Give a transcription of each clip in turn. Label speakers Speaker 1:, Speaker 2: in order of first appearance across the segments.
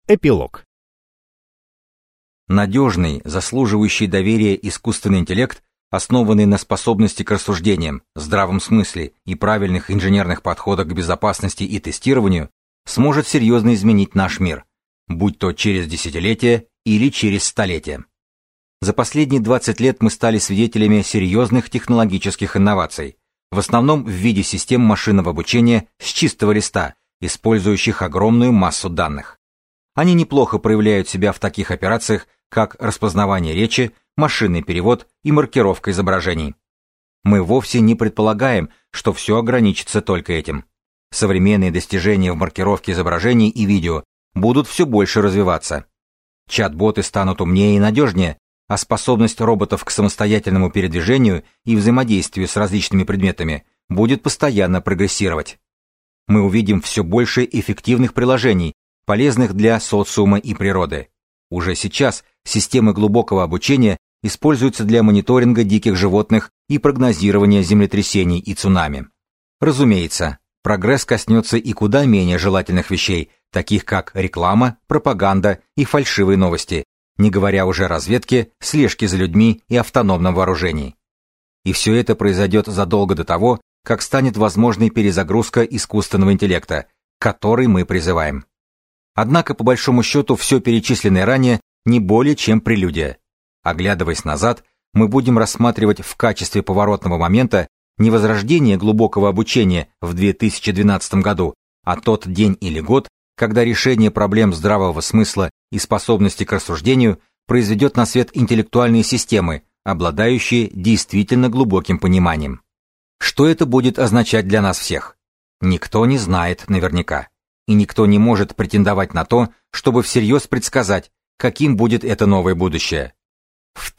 Speaker 1: Эпилог.
Speaker 2: Надежный, заслуживающий доверия искусственный интеллект, основанный на способности к рассуждениям, здравом смысле и правильных инженерных подходах к безопасности и тестированию, сможет серьезно изменить наш мир, будь то через десятилетия или через столетия. За последние 20 лет мы стали свидетелями серьезных технологических инноваций, в основном в виде систем машинного обучения с чистого листа, использующих огромную массу данных. Они неплохо проявляют себя в таких операциях, как распознавание речи, машинный перевод и маркировка изображений. Мы вовсе не предполагаем, что все ограничится только этим. Современные достижения в маркировке изображений и видео будут все больше развиваться. Чат-боты станут умнее и надежнее, а способность роботов к самостоятельному передвижению и взаимодействию с различными предметами будет постоянно прогрессировать. Мы увидим все больше эффективных приложений, полезных для социума и природы. Уже сейчас системы глубокого обучения используются для мониторинга диких животных и прогнозирования землетрясений и цунами. Разумеется, прогресс коснется и куда менее желательных вещей, таких как реклама, пропаганда и фальшивые новости, не говоря уже о разведке, слежке за людьми и автономном вооружении. И все это произойдет задолго до того, как станет возможной перезагрузка искусственного интеллекта, к которой мы призываем. Однако, по большому счету, все перечисленное ранее не более чем прелюдия. Оглядываясь назад, мы будем рассматривать в качестве поворотного момента не возрождение глубокого обучения в 2012 году, а тот день или год, когда решение проблем здравого смысла и способности к рассуждению произведет на свет интеллектуальные системы, обладающие действительно глубоким пониманием. Что это будет означать для нас всех? Никто не знает наверняка. И никто не может претендовать на то, чтобы всерьез предсказать, каким будет это новое будущее. В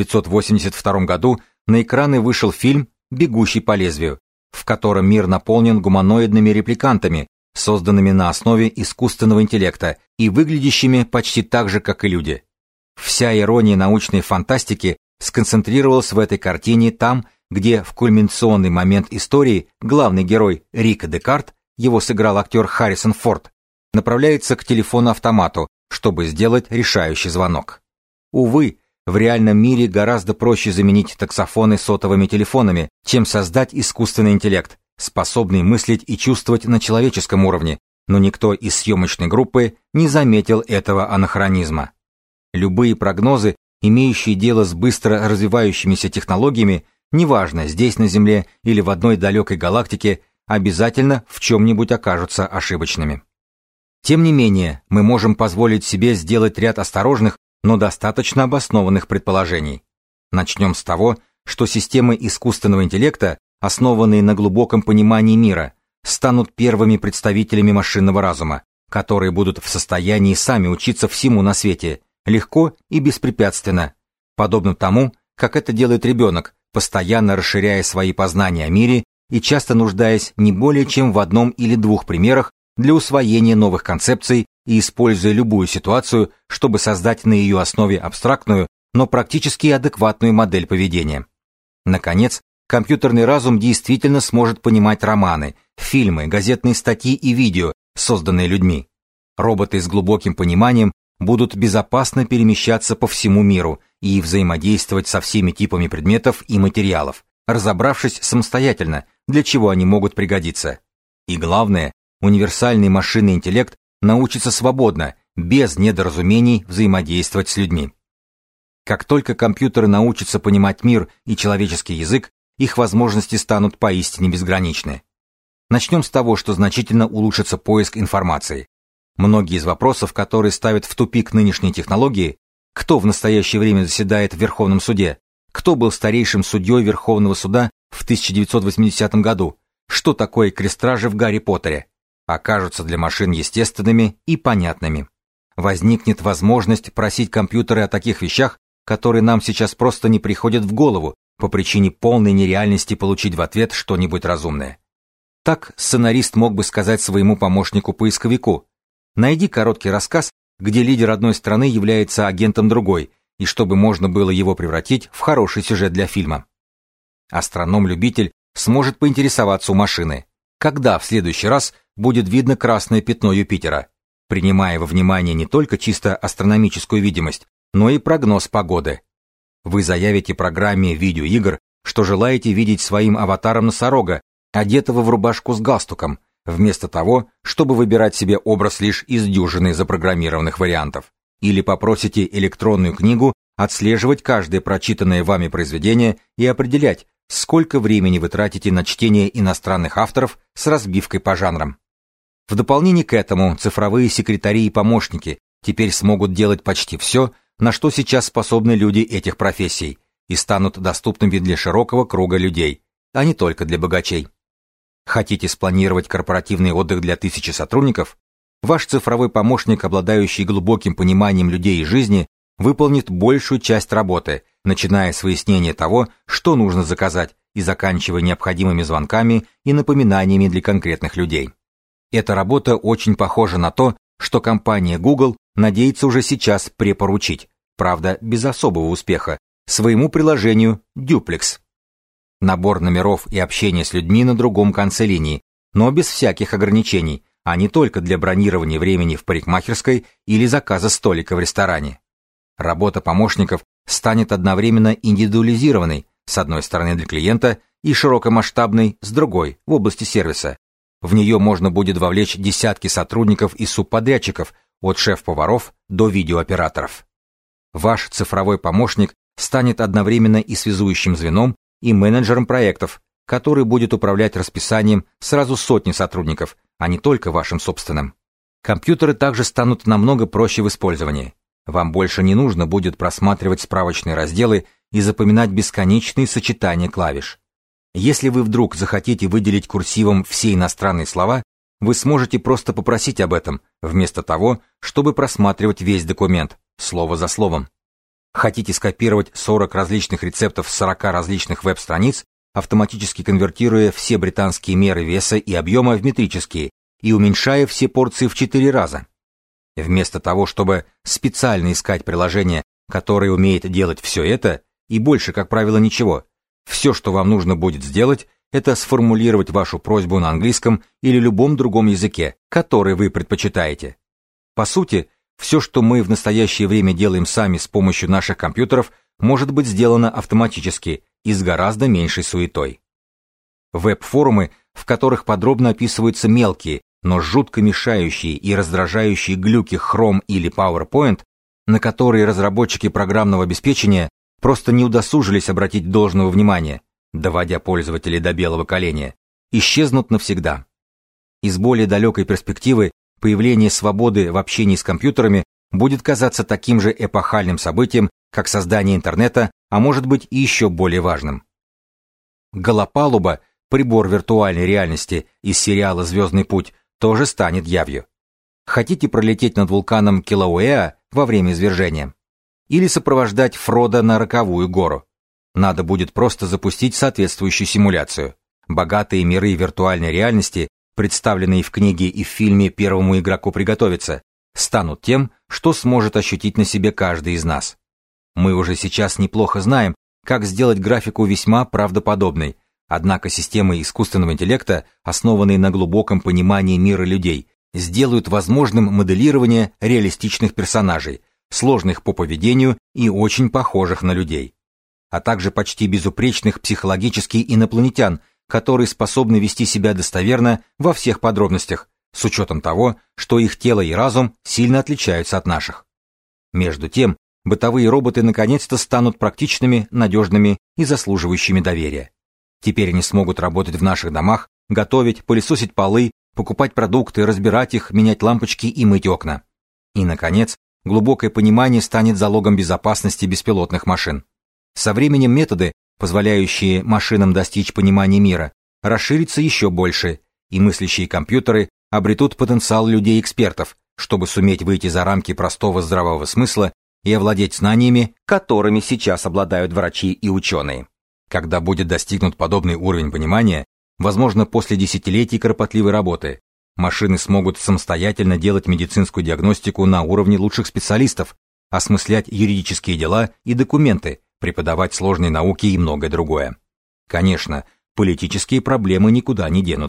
Speaker 2: 1982 году на экраны вышел фильм «Бегущий по лезвию», в котором мир наполнен гуманоидными репликантами, созданными на основе искусственного интеллекта и выглядящими почти так же, как и люди. Вся ирония научной фантастики сконцентрировалась в этой картине там, где в кульминационный момент истории главный герой Рик Декарт, его сыграл актер Харрисон Форд, направляется к телефону-автомату, чтобы сделать решающий звонок. Увы, в реальном мире гораздо проще заменить таксофоны сотовыми телефонами, чем создать искусственный интеллект, способный мыслить и чувствовать на человеческом уровне, но никто из съемочной группы не заметил этого анахронизма. Любые прогнозы, имеющие дело с быстро развивающимися технологиями, неважно, здесь на Земле или в одной далекой галактике, обязательно в чем-нибудь окажутся ошибочными. Тем не менее, мы можем позволить себе сделать ряд осторожных, но достаточно обоснованных предположений. Начнем с того, что системы искусственного интеллекта, основанные на глубоком понимании мира, станут первыми представителями машинного разума, которые будут в состоянии сами учиться всему на свете, легко и беспрепятственно, подобно тому, как это делает ребенок, постоянно расширяя свои познания о мире и часто нуждаясь не более чем в одном или двух примерах для усвоения новых концепций и используя любую ситуацию, чтобы создать на ее основе абстрактную, но практически адекватную модель поведения. Наконец, компьютерный разум действительно сможет понимать романы, фильмы, газетные статьи и видео, созданные людьми. Роботы с глубоким пониманием будут безопасно перемещаться по всему миру и взаимодействовать со всеми типами предметов и материалов, разобравшись самостоятельно, для чего они могут пригодиться. И главное, универсальный машинный интеллект научится свободно, без недоразумений взаимодействовать с людьми. Как только компьютеры научатся понимать мир и человеческий язык, их возможности станут поистине безграничны. Начнем с того, что значительно улучшится поиск информации. Многие из вопросов, которые ставят в тупик нынешние технологии, кто в настоящее время заседает в Верховном суде, кто был старейшим судьей Верховного суда в 1980 году, что такое крестражи в Гарри Поттере, окажутся для машин естественными и понятными. Возникнет возможность просить компьютеры о таких вещах, которые нам сейчас просто не приходят в голову по причине полной нереальности получить в ответ что-нибудь разумное. Так сценарист мог бы сказать своему помощнику-поисковику: «Найди короткий рассказ, где лидер одной страны является агентом другой, и чтобы можно было его превратить в хороший сюжет для фильма». Астроном-любитель сможет поинтересоваться у машины, когда в следующий раз будет видно красное пятно Юпитера, принимая во внимание не только чисто астрономическую видимость, но и прогноз погоды. Вы заявите программе видеоигр, что желаете видеть своим аватаром носорога, одетого в рубашку с галстуком, вместо того, чтобы выбирать себе образ лишь из дюжины запрограммированных вариантов. Или попросите электронную книгу отслеживать каждое прочитанное вами произведение и определять, сколько времени вы тратите на чтение иностранных авторов с разбивкой по жанрам. В дополнение к этому цифровые секретари и помощники теперь смогут делать почти все, на что сейчас способны люди этих профессий, и станут доступными для широкого круга людей, а не только для богачей. Хотите спланировать корпоративный отдых для 1000 сотрудников? Ваш цифровой помощник, обладающий глубоким пониманием людей и жизни, выполнит большую часть работы, начиная с выяснения того, что нужно заказать, и заканчивая необходимыми звонками и напоминаниями для конкретных людей. Эта работа очень похожа на то, что компания Google надеется уже сейчас препоручить, правда, без особого успеха, своему приложению Duplex. Набор номеров и общение с людьми на другом конце линии, но без всяких ограничений, а не только для бронирования времени в парикмахерской или заказа столика в ресторане. Работа помощников станет одновременно индивидуализированной, с одной стороны для клиента, и широкомасштабной, с другой, в области сервиса. В нее можно будет вовлечь десятки сотрудников и субподрядчиков, от шеф-поваров до видеооператоров. Ваш цифровой помощник станет одновременно и связующим звеном, и менеджером проектов, который будет управлять расписанием сразу сотни сотрудников, а не только вашим собственным. Компьютеры также станут намного проще в использовании. Вам больше не нужно будет просматривать справочные разделы и запоминать бесконечные сочетания клавиш. Если вы вдруг захотите выделить курсивом все иностранные слова, вы сможете просто попросить об этом, вместо того, чтобы просматривать весь документ, слово за словом. Хотите скопировать 40 различных рецептов с 40 различных веб-страниц, автоматически конвертируя все британские меры веса и объема в метрические и уменьшая все порции в 4 раза. Вместо того, чтобы специально искать приложение, которое умеет делать все это, и больше, как правило, ничего, все, что вам нужно будет сделать, это сформулировать вашу просьбу на английском или любом другом языке, который вы предпочитаете. По сути, все, что мы в настоящее время делаем сами с помощью наших компьютеров, может быть сделано автоматически и с гораздо меньшей суетой. Веб-форумы, в которых подробно описываются мелкие, но жутко мешающие и раздражающие глюки Chrome или PowerPoint, на которые разработчики программного обеспечения просто не удосужились обратить должного внимания, доводя пользователей до белого коленя, исчезнут навсегда. Из более далекой перспективы появление свободы в общении с компьютерами будет казаться таким же эпохальным событием, как создание интернета, а может быть и еще более важным. Голопалуба, прибор виртуальной реальности из сериала «Звездный путь», тоже станет явью. Хотите пролететь над вулканом Килауэа во время извержения? Или сопровождать Фродо на Роковую гору? Надо будет просто запустить соответствующую симуляцию. Богатые миры виртуальной реальности, представленные в книге и в фильме «Первому игроку приготовиться», станут тем, что сможет ощутить на себе каждый из нас. Мы уже сейчас неплохо знаем, как сделать графику весьма правдоподобной, однако системы искусственного интеллекта, основанные на глубоком понимании мира людей, сделают возможным моделирование реалистичных персонажей, сложных по поведению и очень похожих на людей, а также почти безупречных психологически инопланетян, которые способны вести себя достоверно во всех подробностях, с учетом того, что их тело и разум сильно отличаются от наших. Между тем, бытовые роботы наконец-то станут практичными, надежными и заслуживающими доверия. Теперь они смогут работать в наших домах, готовить, пылесосить полы, покупать продукты, разбирать их, менять лампочки и мыть окна. И, наконец, глубокое понимание станет залогом безопасности беспилотных машин. Со временем методы, позволяющие машинам достичь понимания мира, расширятся еще больше, и мыслящие компьютеры обретут потенциал людей-экспертов, чтобы суметь выйти за рамки простого здравого смысла и овладеть знаниями, которыми сейчас обладают врачи и ученые. Когда будет достигнут подобный уровень понимания, возможно, после десятилетий кропотливой работы, машины смогут самостоятельно делать медицинскую диагностику на уровне лучших специалистов, осмыслять юридические дела и документы, преподавать сложные науки и многое другое. Конечно, политические проблемы никуда не денутся,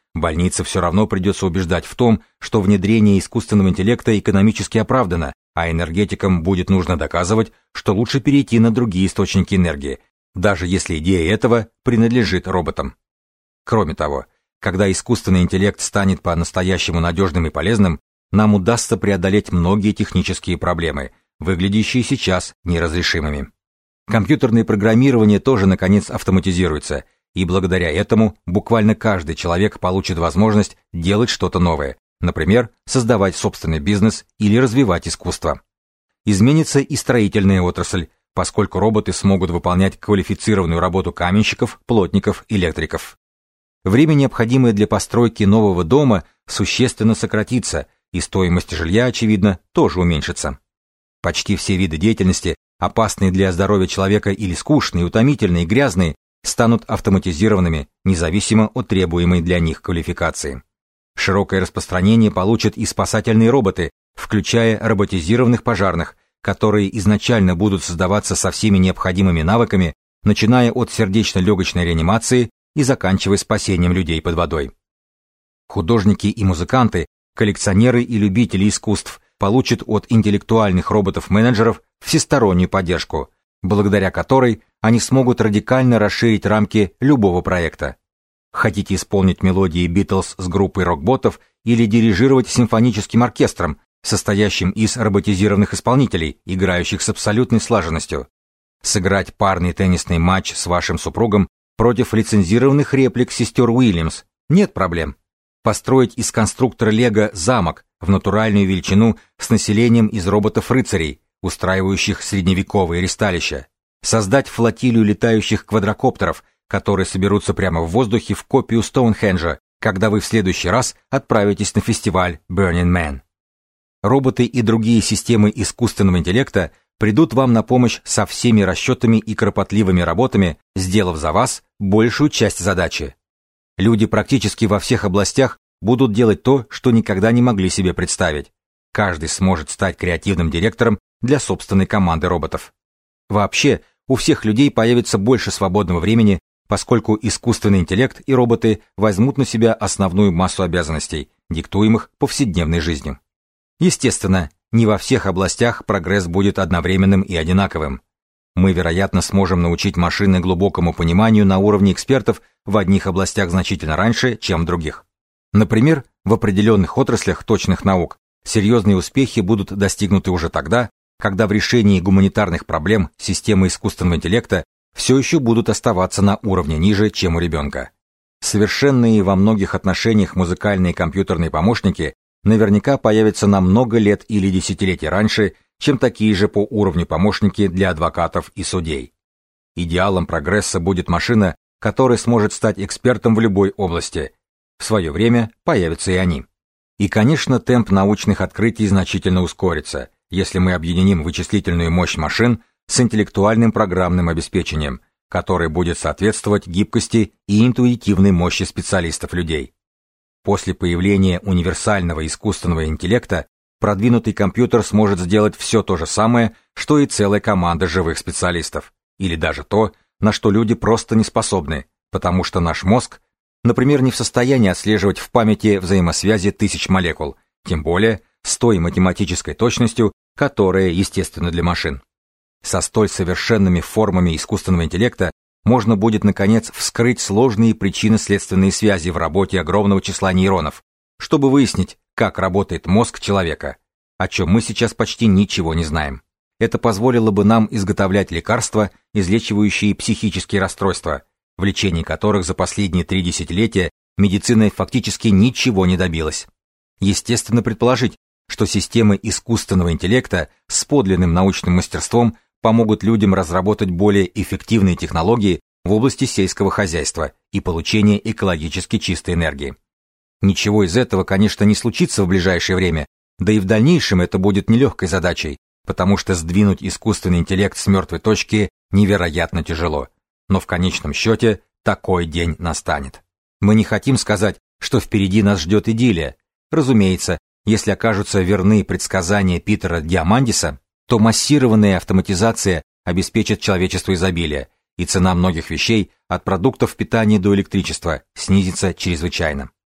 Speaker 2: больнице все равно придется убеждать в том, что внедрение искусственного интеллекта экономически оправдано, а энергетикам будет нужно доказывать, что лучше перейти на другие источники энергии, даже если идея этого принадлежит роботам. Кроме того, когда искусственный интеллект станет по-настоящему надежным и полезным, нам удастся преодолеть многие технические проблемы, выглядящие сейчас неразрешимыми. Компьютерное программирование тоже, наконец, автоматизируется, и благодаря этому буквально каждый человек получит возможность делать что-то новое, например, создавать собственный бизнес или развивать искусство. Изменится и строительная отрасль, поскольку роботы смогут выполнять квалифицированную работу каменщиков, плотников, электриков. Время, необходимое для постройки нового дома, существенно сократится, и стоимость жилья, очевидно, тоже уменьшится. Почти все виды деятельности, опасные для здоровья человека или скучные, утомительные, грязные, станут автоматизированными, независимо от требуемой для них квалификации. Широкое распространение получат и спасательные роботы, включая роботизированных пожарных, которые изначально будут создаваться со всеми необходимыми навыками, начиная от сердечно-легочной реанимации и заканчивая спасением людей под водой. Художники и музыканты, коллекционеры и любители искусств получат от интеллектуальных роботов-менеджеров всестороннюю поддержку, благодаря которой они смогут радикально расширить рамки любого проекта. Хотите исполнить мелодии Beatles с группой рок-ботов или дирижировать симфоническим оркестром, состоящим из роботизированных исполнителей, играющих с абсолютной слаженностью? Сыграть парный теннисный матч с вашим супругом против лицензированных реплик сестер Уильямс? Нет проблем. Построить из конструктора Лего замок в натуральную величину с населением из роботов-рыцарей, устраивающих средневековые ристалища. Создать флотилию летающих квадрокоптеров, которые соберутся прямо в воздухе в копию Стоунхенджа, когда вы в следующий раз отправитесь на фестиваль Burning Man. Роботы и другие системы искусственного интеллекта придут вам на помощь со всеми расчетами и кропотливыми работами, сделав за вас большую часть задачи. Люди практически во всех областях будут делать то, что никогда не могли себе представить. Каждый сможет стать креативным директором для собственной команды роботов. Вообще, у всех людей появится больше свободного времени, поскольку искусственный интеллект и роботы возьмут на себя основную массу обязанностей, диктуемых повседневной жизнью. Естественно, не во всех областях прогресс будет одновременным и одинаковым. Мы, вероятно, сможем научить машины глубокому пониманию на уровне экспертов в одних областях значительно раньше, чем в других. Например, в определенных отраслях точных наук серьезные успехи будут достигнуты уже тогда, когда в решении гуманитарных проблем системы искусственного интеллекта все еще будут оставаться на уровне ниже, чем у ребенка. Совершенные во многих отношениях музыкальные компьютерные помощники наверняка появятся на много лет или десятилетий раньше, чем такие же по уровню помощники для адвокатов и судей. Идеалом прогресса будет машина, которая сможет стать экспертом в любой области. В свое время появятся и они. И, конечно, темп научных открытий значительно ускорится, если мы объединим вычислительную мощь машин с интеллектуальным программным обеспечением, которое будет соответствовать гибкости и интуитивной мощи специалистов-людей. После появления универсального искусственного интеллекта продвинутый компьютер сможет сделать все то же самое, что и целая команда живых специалистов, или даже то, на что люди просто не способны, потому что наш мозг, например, не в состоянии отслеживать в памяти взаимосвязи тысяч молекул, тем более с той математической точностью, которая естественна для машин. Со столь совершенными формами искусственного интеллекта можно будет, наконец, вскрыть сложные причинно-следственные связи в работе огромного числа нейронов, чтобы выяснить, как работает мозг человека, о чем мы сейчас почти ничего не знаем. Это позволило бы нам изготовлять лекарства, излечивающие психические расстройства, в лечении которых за последние 3 десятилетия медицина фактически ничего не добилась. Естественно предположить, что системы искусственного интеллекта с подлинным научным мастерством помогут людям разработать более эффективные технологии в области сельского хозяйства и получения экологически чистой энергии. Ничего из этого, конечно, не случится в ближайшее время, да и в дальнейшем это будет нелегкой задачей, потому что сдвинуть искусственный интеллект с мертвой точки невероятно тяжело. Но в конечном счете такой день настанет. Мы не хотим сказать, что впереди нас ждет идиллия. Разумеется, если окажутся верны предсказания Питера Диамандиса, то массированная автоматизация обеспечит человечеству изобилие, и цена многих вещей, от продуктов питания до электричества, снизится чрезвычайно.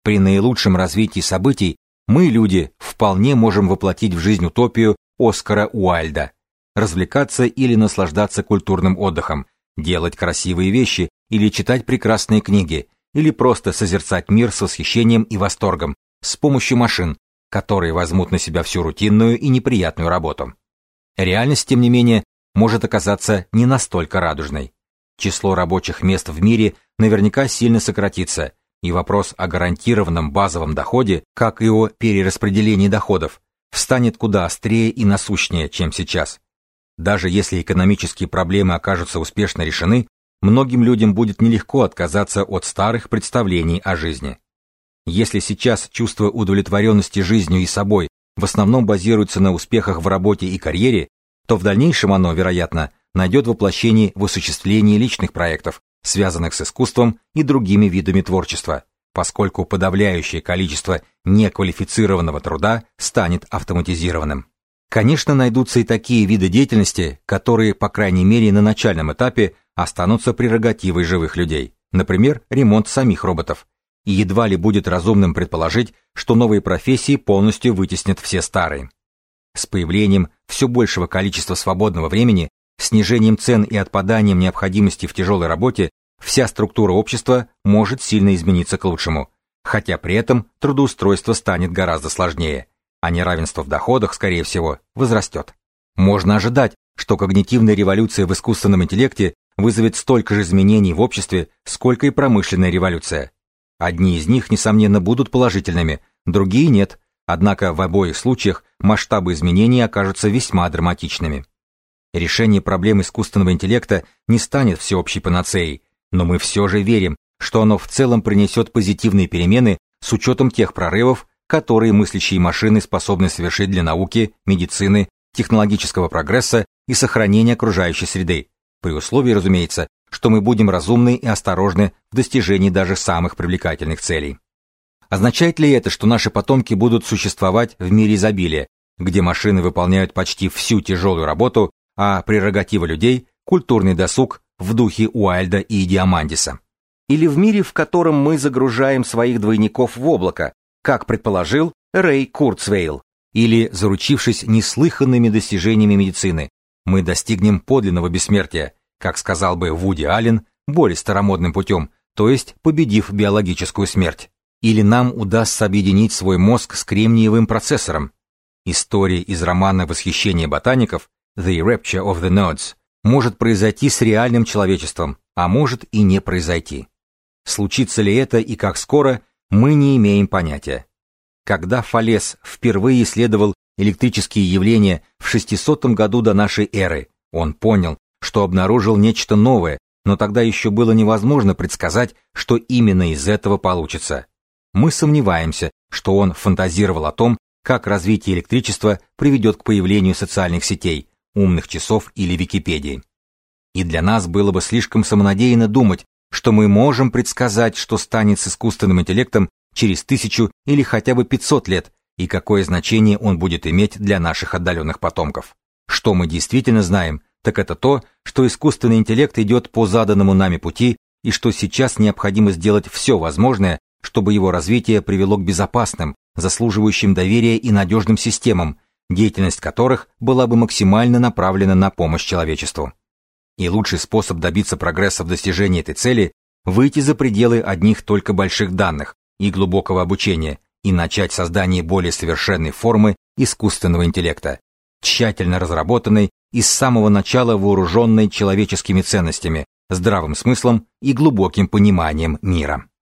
Speaker 2: При наилучшем развитии событий мы, люди, вполне можем воплотить в жизнь утопию Оскара Уайльда. Развлекаться или наслаждаться культурным отдыхом, делать красивые вещи или читать прекрасные книги, или просто созерцать мир с восхищением и восторгом с помощью машин, которые возьмут на себя всю рутинную и неприятную работу. Реальность, тем не менее, может оказаться не настолько радужной. Число рабочих мест в мире наверняка сильно сократится, и вопрос о гарантированном базовом доходе, как и о перераспределении доходов, встанет куда острее и насущнее, чем сейчас. Даже если экономические проблемы окажутся успешно решены, многим людям будет нелегко отказаться от старых представлений о жизни. Если сейчас чувство удовлетворенности жизнью и собой в основном базируется на успехах в работе и карьере, то в дальнейшем оно, вероятно, найдет воплощение в осуществлении личных проектов, связанных с искусством и другими видами творчества, поскольку подавляющее количество неквалифицированного труда станет автоматизированным. Конечно, найдутся и такие виды деятельности, которые, по крайней мере, на начальном этапе останутся прерогативой живых людей, например, ремонт самих роботов, и едва ли будет разумным предположить, что новые профессии полностью вытеснят все старые. С появлением все большего количества свободного времени, снижением цен и отпаданием необходимости в тяжелой работе, вся структура общества может сильно измениться к лучшему, хотя при этом трудоустройство станет гораздо сложнее, а неравенство в доходах, скорее всего, возрастет. Можно ожидать, что когнитивная революция в искусственном интеллекте вызовет столько же изменений в обществе, сколько и промышленная революция. Одни из них, несомненно, будут положительными, другие нет, однако в обоих случаях масштабы изменений окажутся весьма драматичными. Решение проблем искусственного интеллекта не станет всеобщей панацеей, но мы все же верим, что оно в целом принесет позитивные перемены с учетом тех прорывов, которые мыслящие машины способны совершить для науки, медицины, технологического прогресса и сохранения окружающей среды, при условии, разумеется, что мы будем разумны и осторожны в достижении даже самых привлекательных целей. Означает ли это, что наши потомки будут существовать в мире изобилия, где машины выполняют почти всю тяжелую работу, а прерогатива людей – культурный досуг в духе Уайльда и Диамандиса? Или в мире, в котором мы загружаем своих двойников в облако, как предположил Рэй Курцвейл, или, заручившись неслыханными достижениями медицины, мы достигнем подлинного бессмертия, как сказал бы Вуди Аллен, более старомодным путем, то есть победив биологическую смерть. Или нам удастся объединить свой мозг с кремниевым процессором. История из романа «Восхищение ботаников» «The Rapture of the Nodes» может произойти с реальным человечеством, а может и не произойти. Случится ли это и как скоро, мы не имеем понятия. Когда Фалес впервые исследовал электрические явления в 600 году до нашей эры, он понял, что обнаружил нечто новое, но тогда еще было невозможно предсказать, что именно из этого получится. Мы сомневаемся, что он фантазировал о том, как развитие электричества приведет к появлению социальных сетей, умных часов или Википедии. И для нас было бы слишком самонадеянно думать, что мы можем предсказать, что станет с искусственным интеллектом через 1000 или хотя бы 500 лет, и какое значение он будет иметь для наших отдаленных потомков. Что мы действительно знаем, так это то, что искусственный интеллект идет по заданному нами пути, и что сейчас необходимо сделать все возможное, чтобы его развитие привело к безопасным, заслуживающим доверия и надежным системам, деятельность которых была бы максимально направлена на помощь человечеству. И лучший способ добиться прогресса в достижении этой цели – выйти за пределы одних только больших данных и глубокого обучения и начать создание более совершенной формы искусственного интеллекта, тщательно разработанной и с самого начала вооруженной человеческими ценностями, здравым смыслом и глубоким пониманием мира.